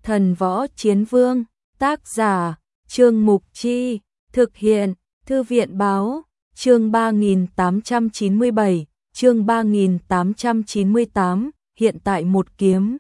Thần Võ Chiến Vương, tác giả, Trương Mục Chi, thực hiện, Thư viện Báo, chương 3897, chương 3898, hiện tại một kiếm.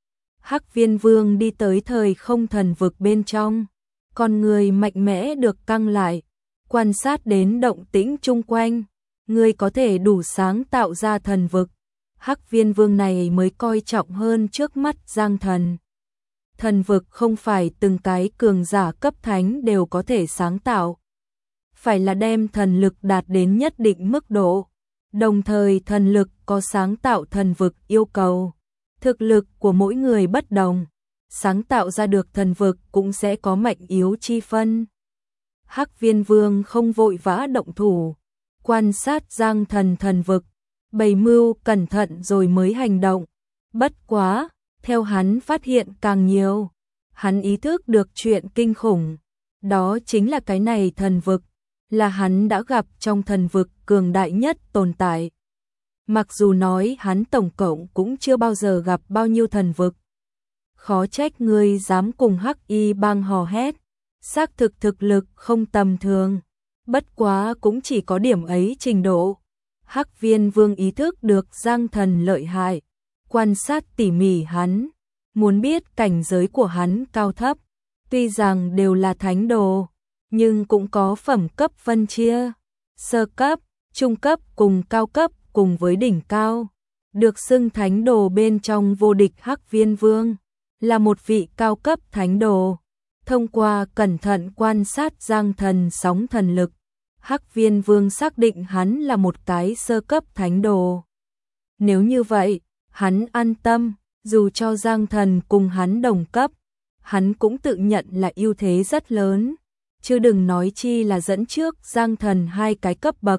Hắc Viên Vương đi tới thời không thần vực bên trong, con người mạnh mẽ được căng lại, quan sát đến động tĩnh chung quanh, người có thể đủ sáng tạo ra thần vực. Hắc Viên Vương này mới coi trọng hơn trước mắt Giang Thần. Thần vực không phải từng cái cường giả cấp thánh đều có thể sáng tạo, phải là đem thần lực đạt đến nhất định mức độ, đồng thời thần lực có sáng tạo thần vực yêu cầu. Thực lực của mỗi người bất đồng, sáng tạo ra được thần vực cũng sẽ có mạnh yếu chi phân. Hắc Viên Vương không vội vã động thủ, quan sát Giang Thần thần vực, bày mưu cẩn thận rồi mới hành động. Bất quá, theo hắn phát hiện càng nhiều, hắn ý thức được chuyện kinh khủng, đó chính là cái này thần vực, là hắn đã gặp trong thần vực cường đại nhất tồn tại. Mặc dù nói hắn tổng cộng cũng chưa bao giờ gặp bao nhiêu thần vực. Khó trách ngươi dám cùng Hắc Y bang hò hét, xác thực thực lực không tầm thường, bất quá cũng chỉ có điểm ấy trình độ. Hắc Viên Vương ý thức được Giang Thần lợi hại, quan sát tỉ mỉ hắn, muốn biết cảnh giới của hắn cao thấp, tuy rằng đều là thánh đồ, nhưng cũng có phẩm cấp phân chia, sơ cấp, trung cấp cùng cao cấp cùng với đỉnh cao. Được xưng thánh đồ bên trong vô địch Hắc Viên Vương, là một vị cao cấp thánh đồ. Thông qua cẩn thận quan sát Giang Thần sóng thần lực, Hắc Viên Vương xác định hắn là một cái sơ cấp thánh đồ. Nếu như vậy, hắn an tâm, dù cho Giang Thần cùng hắn đồng cấp, hắn cũng tự nhận là ưu thế rất lớn, chứ đừng nói chi là dẫn trước Giang Thần 2 cái cấp bậc.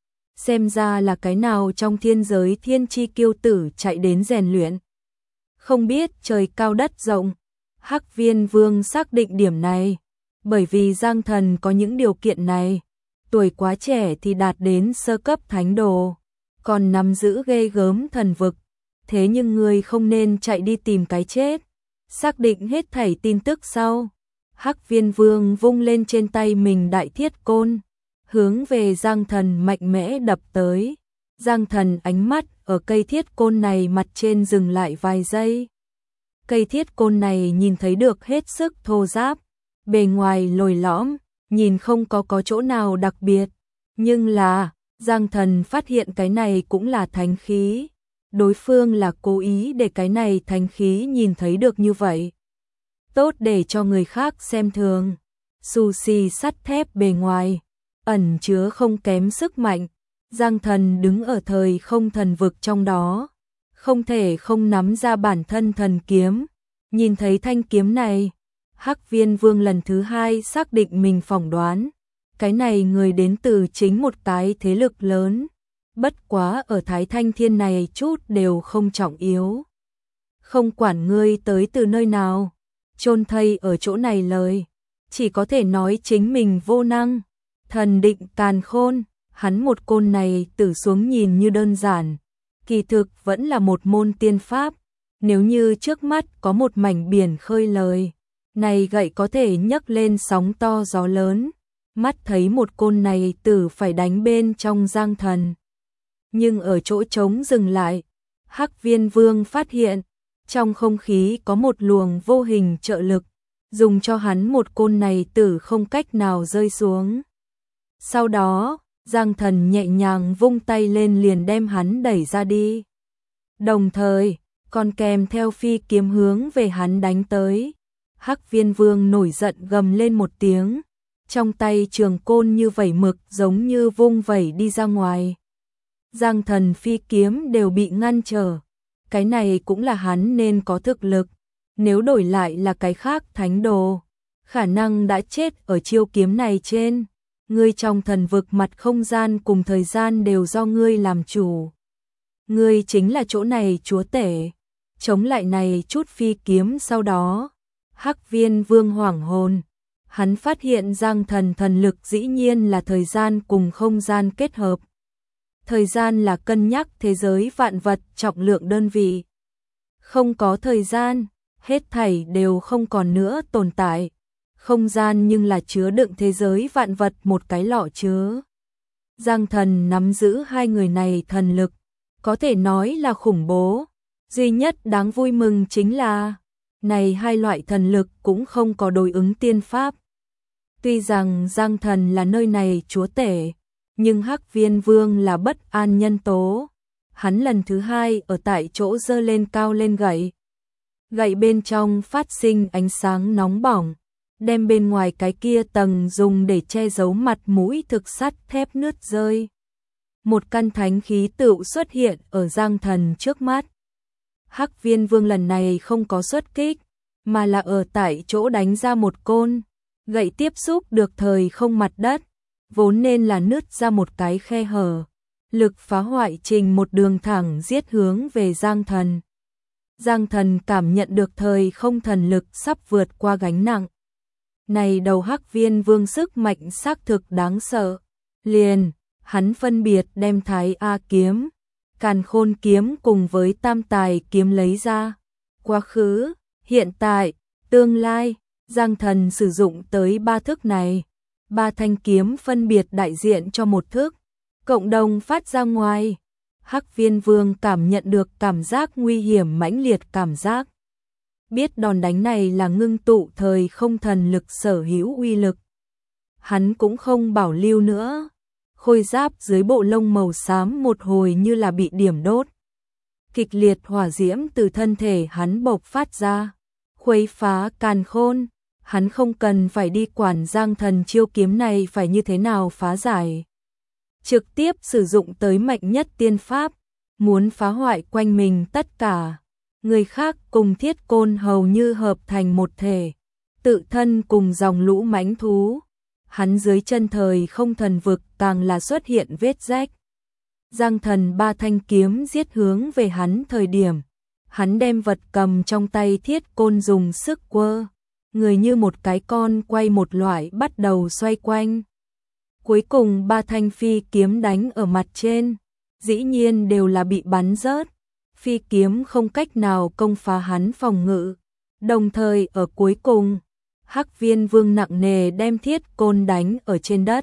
Xem ra là cái nào trong thiên giới thiên chi kiêu tử chạy đến rèn luyện. Không biết trời cao đất rộng, Hắc Viên Vương xác định điểm này, bởi vì Giang Thần có những điều kiện này, tuổi quá trẻ thì đạt đến sơ cấp thánh đồ, còn nắm giữ ghê gớm thần vực, thế nhưng người không nên chạy đi tìm cái chết. Xác định hết thảy tin tức sau, Hắc Viên Vương vung lên trên tay mình đại thiết côn, hướng về Giang Thần mạnh mẽ đập tới. Giang Thần ánh mắt ở cây thiết côn này mặt trên dừng lại vài giây. Cây thiết côn này nhìn thấy được hết sức thô ráp, bề ngoài lồi lõm, nhìn không có chỗ nào đặc biệt, nhưng là Giang Thần phát hiện cái này cũng là thánh khí. Đối phương là cố ý để cái này thánh khí nhìn thấy được như vậy, tốt để cho người khác xem thường. Sushi sắt thép bề ngoài, ẩn chứa không kém sức mạnh. Giang Thần đứng ở thời không thần vực trong đó, không thể không nắm ra bản thân thần kiếm. Nhìn thấy thanh kiếm này, Hắc Viên Vương lần thứ 2 xác định mình phỏng đoán, cái này người đến từ chính một cái thế lực lớn. Bất quá ở Thái Thanh Thiên này chút đều không trọng yếu. Không quản ngươi tới từ nơi nào, chôn thây ở chỗ này lời, chỉ có thể nói chính mình vô năng. Thần định càn khôn, hắn một côn này tử xuống nhìn như đơn giản, kỳ thực vẫn là một môn tiên pháp. Nếu như trước mắt có một mảnh biển khơi lời, này gậy có thể nhấc lên sóng to gió lớn. Mắt thấy một côn này tử phải đánh bên trong Giang Thần, nhưng ở chỗ trống dừng lại, Hắc Viên Vương phát hiện trong không khí có một luồng vô hình trợ lực, dùng cho hắn một côn này tử không cách nào rơi xuống. Sau đó, Giang Thần nhẹ nhàng vung tay lên liền đem hắn đẩy ra đi, đồng thời còn kèm theo phi kiếm hướng về hắn đánh tới. Hắc Viên Vương nổi giận gầm lên một tiếng, trong tay trường côn như vẩy mực giống như vung vẩy đi ra ngoài. Giang Thần phi kiếm đều bị ngăn trở, cái này cũng là hắn nên có thực lực, nếu đổi lại là cái khác thánh đồ, khả năng đã chết ở chiêu kiếm này trên. Ngươi trong thần vực mặt không gian cùng thời gian đều do ngươi làm chủ, ngươi chính là chỗ này chúa tể. Chống lại này chút phi kiếm. Sau đó Hắc Viên Vương hoảng hồn, hắn phát hiện Giang Thần thần lực dĩ nhiên là thời gian cùng không gian kết hợp. Thời gian là cân nhắc thế giới vạn vật trọng lượng đơn vị, không có thời gian, hết thảy đều không còn nữa tồn tại. Không gian nhưng là chứa đựng thế giới vạn vật một cái lọ chứa. Giang Thần nắm giữ hai người này thần lực, có thể nói là khủng bố. Duy nhất đáng vui mừng chính là, này hai loại thần lực cũng không có đối ứng tiên pháp. Tuy rằng Giang Thần là nơi này chúa tể, nhưng Hắc Viên Vương là bất an nhân tố. Hắn lần thứ hai ở tại chỗ giơ lên cao lên gậy. Gậy bên trong phát sinh ánh sáng nóng bỏng, đem bên ngoài cái kia tầng dùng để che giấu mặt mũi thực sắt thép nứt rơi. Một căn thánh khí tựu xuất hiện ở Giang Thần trước mắt. Hắc Viên Vương lần này không có xuất kích, mà là ở tại chỗ đánh ra một côn. Gậy tiếp xúc được thời không mặt đất, vốn nên là nứt ra một cái khe hở. Lực phá hoại trình một đường thẳng giết hướng về Giang Thần. Giang Thần cảm nhận được thời không thần lực sắp vượt qua gánh nặng. Này đầu Hắc Viên Vương sức mạnh xác thực đáng sợ. Liền, hắn phân biệt đem Thái A kiếm, Càn Khôn kiếm cùng với Tam Tài kiếm lấy ra. Quá khứ, hiện tại, tương lai, Giang Thần sử dụng tới ba thức này. Ba thanh kiếm phân biệt đại diện cho một thức, cộng đồng phát ra ngoài. Hắc Viên Vương cảm nhận được cảm giác nguy hiểm mãnh liệt cảm giác. Biết đòn đánh này là ngưng tụ thời không thần lực sở hữu uy lực. Hắn cũng không bảo lưu nữa. Khôi giáp dưới bộ lông màu xám một hồi như là bị điểm đốt. Kịch liệt hỏa diễm từ thân thể hắn bộc phát ra, khuấy phá càn khôn. Hắn không cần phải đi quản Giang Thần chiêu kiếm này phải như thế nào phá giải. Trực tiếp sử dụng tới mạnh nhất tiên pháp, muốn phá hoại quanh mình tất cả. Người khác cùng Thiết Côn hầu như hợp thành một thể, tự thân cùng dòng lũ mãnh thú. Hắn dưới chân thời không thần vực càng là xuất hiện vết rách. Giang Thần ba thanh kiếm giết hướng về hắn thời điểm, hắn đem vật cầm trong tay Thiết Côn dùng sức quơ, người như một cái con quay một loại bắt đầu xoay quanh. Cuối cùng ba thanh phi kiếm đánh ở mặt trên, dĩ nhiên đều là bị bắn rớt. Phi kiếm không cách nào công phá hắn phòng ngự. Đồng thời ở cuối cùng, Hắc Viên Vương nặng nề đem Thiết Côn đánh ở trên đất.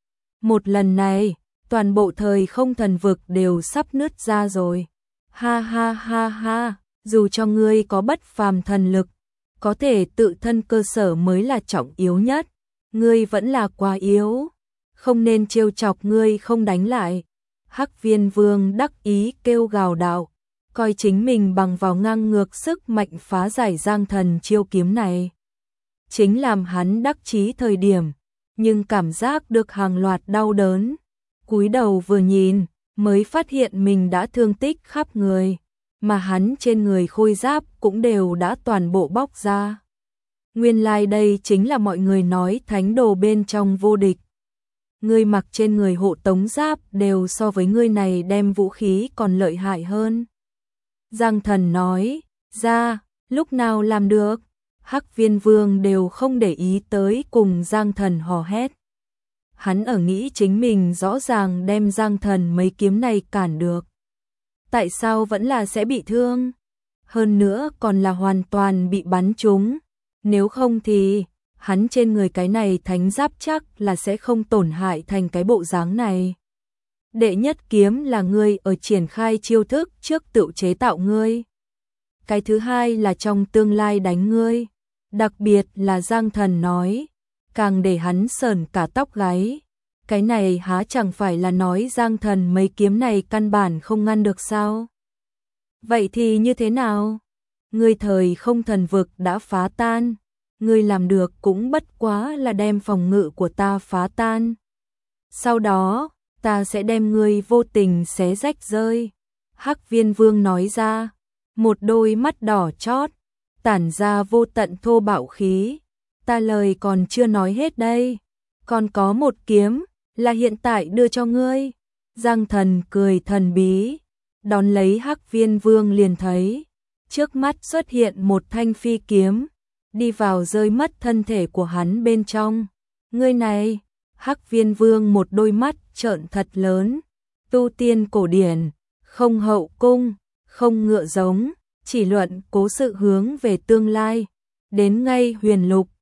Một lần này, toàn bộ thời không thần vực đều sắp nứt ra rồi. Ha ha ha ha, dù cho ngươi có bất phàm thần lực, có thể tự thân cơ sở mới là trọng yếu nhất. Ngươi vẫn là quá yếu, không nên trêu chọc ngươi không đánh lại. Hắc Viên Vương đắc ý kêu gào đạo, coi chính mình bằng vào ngang ngược sức mạnh phá giải Giang Thần chiêu kiếm này. Chính làm hắn đắc chí thời điểm, nhưng cảm giác được hàng loạt đau đớn. Cúi đầu vừa nhìn, mới phát hiện mình đã thương tích khắp người, mà hắn trên người khôi giáp cũng đều đã toàn bộ bóc ra. Nguyên lai đây chính là mọi người nói thánh đồ bên trong vô địch. Ngươi mặc trên người hộ tống giáp đều so với ngươi này đem vũ khí còn lợi hại hơn. Giang Thần nói, ra, lúc nào làm được? Hắc Viên Vương đều không để ý tới cùng Giang Thần hò hét. Hắn ở nghĩ chính mình rõ ràng đem Giang Thần mấy kiếm này cản được. Tại sao vẫn là sẽ bị thương? Hơn nữa còn là hoàn toàn bị bắn trúng. Nếu không thì, hắn trên người cái này thánh giáp chắc là sẽ không tổn hại thành cái bộ dáng này. Đệ nhất kiếm là ngươi ở triển khai chiêu thức trước tự chế tạo ngươi. Cái thứ hai là trong tương lai đánh ngươi. Đặc biệt là Giang Thần nói, càng để hắn sởn cả tóc gáy. Cái này há chẳng phải là nói Giang Thần mấy kiếm này căn bản không ngăn được sao? Vậy thì như thế nào? Ngươi thời không thần vực đã phá tan. Ngươi làm được cũng bất quá là đem phòng ngự của ta phá tan. Sau đó, ta sẽ đem ngươi vô tình xé rách rơi. Hắc Viên Vương nói ra, một đôi mắt đỏ chót, tản ra vô tận thô bạo khí. Ta lời còn chưa nói hết đây. Còn có một kiếm, là hiện tại đưa cho ngươi. Giang Thần cười thần bí, đón lấy Hắc Viên Vương liền thấy. Trước mắt xuất hiện một thanh phi kiếm, đi vào rơi mất thân thể của hắn bên trong. Ngươi này, Hắc Viên Vương một đôi mắt trợn thật lớn. Tu tiên cổ điển, không hậu cung, không ngựa giống, chỉ luận cố sự hướng về tương lai. Đến ngay huyền lục,